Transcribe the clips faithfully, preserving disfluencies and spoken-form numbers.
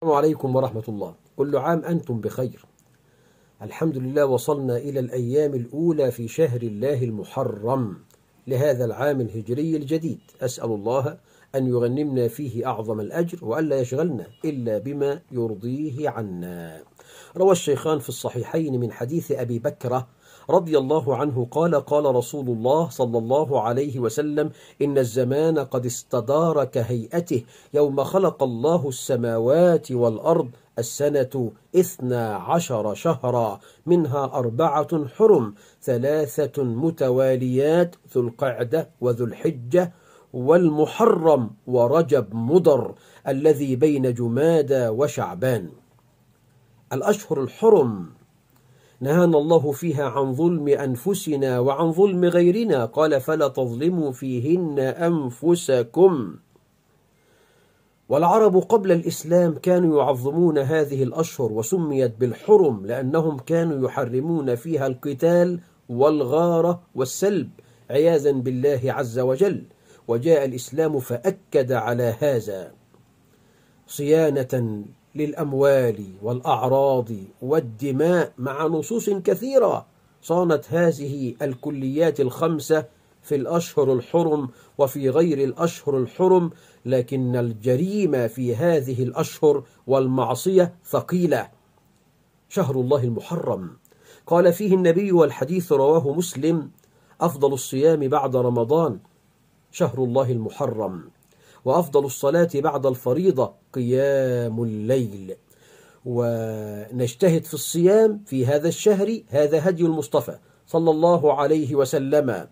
السلام عليكم ورحمة الله. كل عام أنتم بخير. الحمد لله، وصلنا إلى الأيام الأولى في شهر الله المحرم لهذا العام الهجري الجديد. أسأل الله أن يغنمنا فيه أعظم الأجر، وألا يشغلنا إلا بما يرضيه عنا. روى الشيخان في الصحيحين من حديث أبي بكرة رضي الله عنه قال: قال رسول الله صلى الله عليه وسلم: إن الزمان قد استدار كهيئته يوم خلق الله السماوات والأرض، السنة إثنا عشر شهرا، منها أربعة حرم، ثلاثة متواليات، ذو القعدة وذو الحجة والمحرم ورجب مضر الذي بين جمادى وشعبان. الأشهر الحرم نهانا الله فيها عن ظلم أنفسنا وعن ظلم غيرنا، قال: فلا تظلموا فيهن أنفسكم. والعرب قبل الإسلام كانوا يعظمون هذه الأشهر، وسميت بالحرم لأنهم كانوا يحرمون فيها القتال والغارة والسلب عياذا بالله عز وجل. وجاء الإسلام فأكد على هذا، صيانة للأموال والأعراض والدماء مع نصوص كثيرة صانت هذه الكليات الخمسة في الأشهر الحرم وفي غير الأشهر الحرم. لكن الجريمة في هذه الأشهر والمعصية ثقيلة. شهر الله المحرم قال فيه النبي، والحديث رواه مسلم: أفضل الصيام بعد رمضان شهر الله المحرم، وأفضل الصلاة بعد الفريضة قيام الليل. ونجتهد في الصيام في هذا الشهر، هذا هدي المصطفى صلى الله عليه وسلم.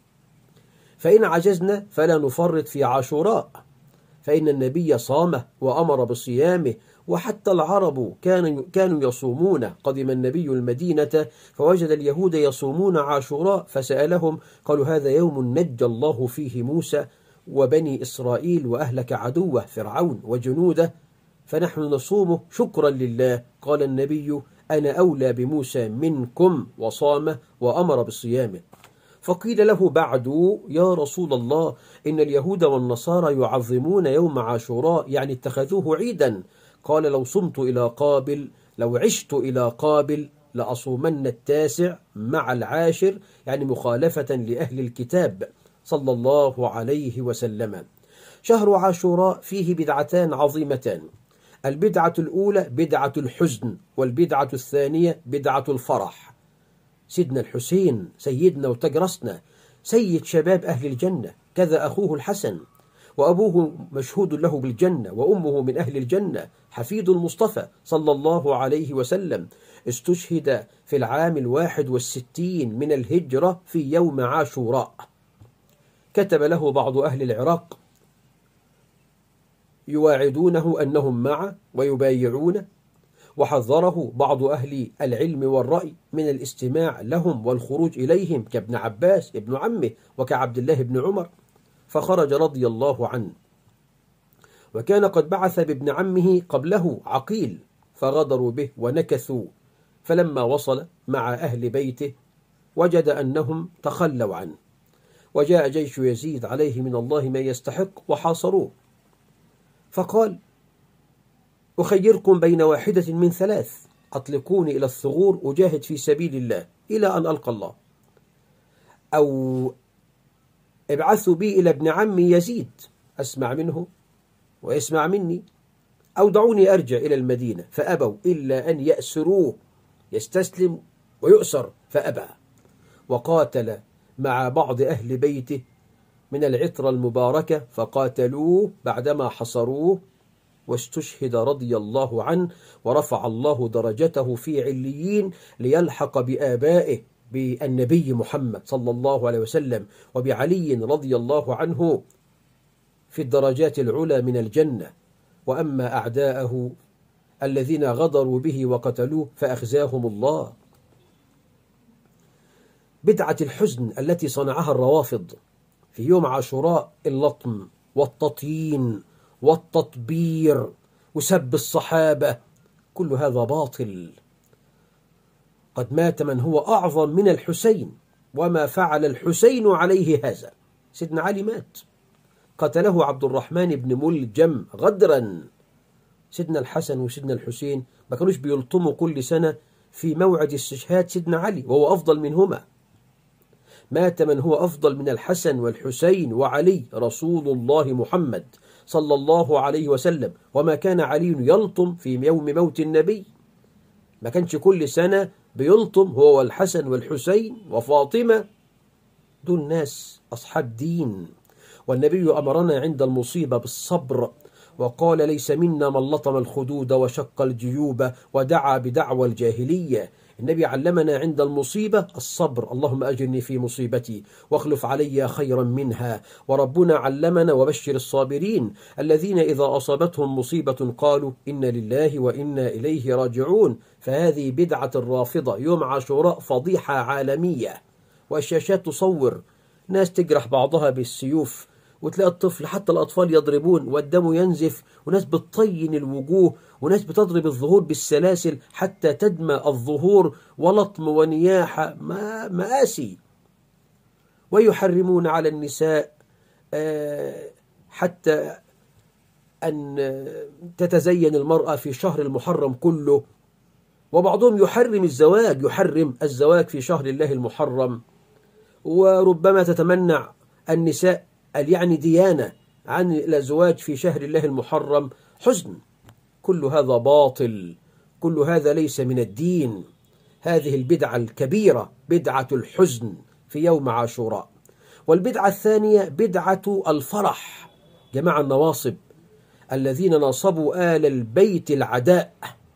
فإن عجزنا فلا نفرط في عاشوراء، فإن النبي صامه وأمر بصيامه، وحتى العرب كانوا كانوا يصومون. قدم النبي المدينة فوجد اليهود يصومون عاشوراء، فسألهم قالوا: هذا يوم نجى الله فيه موسى وبني إسرائيل وأهلك عدوه فرعون وجنوده، فنحن نصومه شكرا لله. قال النبي: أنا أولى بموسى منكم، وصامه وأمر بصيامه. فقيل له بعد: يا رسول الله، إن اليهود والنصارى يعظمون يوم عاشوراء، يعني اتخذوه عيدا. قال: لو صمت إلى قابل لو عشت إلى قابل لأصومن التاسع مع العاشر، يعني مخالفة لأهل الكتاب صلى الله عليه وسلم. شهر عاشوراء فيه بدعتان عظيمتان: البدعة الأولى بدعة الحزن، والبدعة الثانية بدعة الفرح. سيدنا الحسين سيدنا وتجرسنا، سيد شباب أهل الجنة، كذا أخوه الحسن، وأبوه مشهود له بالجنة، وأمه من أهل الجنة، حفيد المصطفى صلى الله عليه وسلم. استشهد في العام الواحد والستين من الهجرة في يوم عاشوراء. كتب له بعض أهل العراق يواعدونه أنهم معه ويبايعونه، وحذره بعض أهل العلم والرأي من الاستماع لهم والخروج إليهم، كابن عباس ابن عمه وكعبد الله بن عمر، فخرج رضي الله عنه. وكان قد بعث بابن عمه قبله عقيل، فغدروا به ونكثوا. فلما وصل مع أهل بيته وجد أنهم تخلوا عنه، وجاء جيش يزيد عليه من الله ما يستحق وحاصروه. فقال: أخيركم بين واحدة من ثلاث: أطلقوني إلى الثغور أجاهد في سبيل الله إلى أن ألقى الله، أو ابعثوا بي إلى ابن عمي يزيد أسمع منه ويسمع مني، أو دعوني أرجع إلى المدينة. فأبوا إلا أن يأسروه، يستسلم ويؤسر، فأبى. وقاتل مع بعض أهل بيته من العطرة المباركة، فقاتلوه بعدما حصروه، واستشهد رضي الله عنه، ورفع الله درجته في عليين ليلحق بآبائه، بالنبي محمد صلى الله عليه وسلم وبعلي رضي الله عنه في الدرجات العلى من الجنة. وأما أعداءه الذين غدروا به وقتلوه فأخزاهم الله. بدعة الحزن التي صنعها الروافض في يوم عاشوراء: اللطم والتطيين والتطبير وسب الصحابة، كل هذا باطل. قد مات من هو أعظم من الحسين، وما فعل الحسين عليه هذا. سيدنا علي مات، قتله عبد الرحمن بن ملجم غدرا، سيدنا الحسن وسيدنا الحسين ما كانوش بيلطموا كل سنة في موعد استشهاد سيدنا علي وهو أفضل منهما. مات من هو أفضل من الحسن والحسين وعلي رسول الله محمد صلى الله عليه وسلم، وما كان علي يلطم في يوم موت النبي. ما كانش كل سنة بيلطم هو والحسن والحسين وفاطمة، دول ناس أصحاب دين. والنبي أمرنا عند المصيبة بالصبر، وقال ليس منا من لطم الخدود وشق الجيوب ودعا بدعوى الجاهلية. النبي علمنا عند المصيبة الصبر، اللهم أجرني في مصيبتي واخلف علي خيرا منها. وربنا علمنا وبشر الصابرين الذين إذا أصابتهم مصيبة قالوا إنا لله وإنا إليه راجعون. فهذه بدعة الرافضة يوم عاشوراء فضيحة عالمية، والشاشات تصور ناس تجرح بعضها بالسيوف، وتلاقي الطفل حتى الأطفال يضربون والدم ينزف، وناس بتطين الوجوه، وناس بتضرب الظهور بالسلاسل حتى تدمى الظهور، ولطم ونياحة، ما مآسي. ويحرمون على النساء حتى أن تتزين المرأة في شهر المحرم كله، وبعضهم يحرم الزواج يحرم الزواج في شهر الله المحرم. وربما تتمنع النساء يعني ديانة عن الأزواج في شهر الله المحرم حزن. كل هذا باطل، كل هذا ليس من الدين. هذه البدعة الكبيرة بدعة الحزن في يوم عاشوراء. والبدعة الثانية بدعة الفرح، جماعة النواصب الذين ناصبوا آل البيت العداء،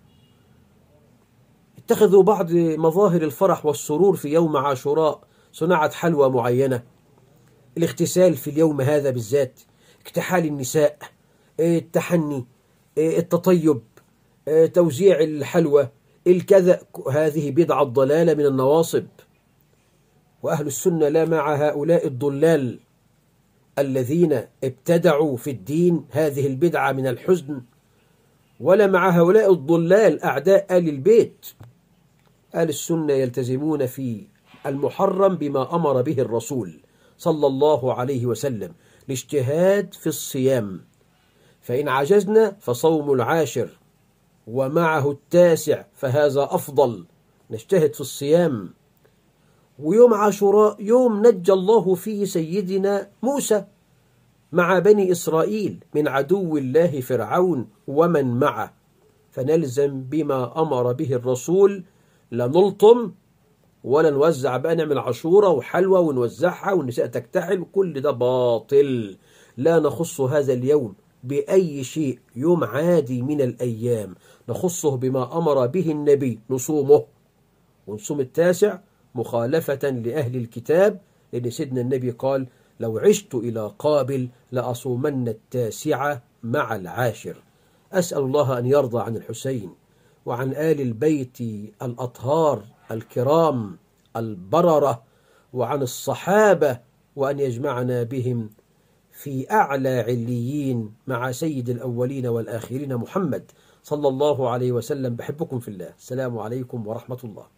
اتخذوا بعض مظاهر الفرح والسرور في يوم عاشوراء صناعة حلوى معينة، الاغتسال في اليوم هذا بالذات، اكتحال النساء، التحني، التطيب، توزيع الحلوى، الكذا. هذه بدعة ضلالة من النواصب. وأهل السنة لا مع هؤلاء الضلال الذين ابتدعوا في الدين هذه البدعة من الحزن، ولا مع هؤلاء الضلال أعداء آل البيت. أهل السنة يلتزمون في المحرم بما أمر به الرسول صلى الله عليه وسلم، الاجتهاد في الصيام، فإن عجزنا فصوم العاشر ومعه التاسع فهذا أفضل، نجتهد في الصيام. ويوم عاشوراء يوم نجى الله فيه سيدنا موسى مع بني إسرائيل من عدو الله فرعون ومن معه، فنلزم بما أمر به الرسول، لا نلطم ولا نوزع بقى نعمل عاشوراء وحلوى ونوزعها والنساء تكتحل، كل ده باطل. لا نخص هذا اليوم بأي شيء، يوم عادي من الأيام نخصه بما أمر به النبي، نصومه ونصوم التاسع مخالفة لأهل الكتاب، لأن سيدنا النبي قال لو عشت إلى قابل لأصومن التاسعة مع العاشر. أسأل الله أن يرضى عن الحسين وعن آل البيت الأطهار الكرام البررة، وعن الصحابة، وأن يجمعنا بهم في أعلى عليين مع سيد الأولين والآخرين محمد صلى الله عليه وسلم. بحبكم في الله. السلام عليكم ورحمة الله.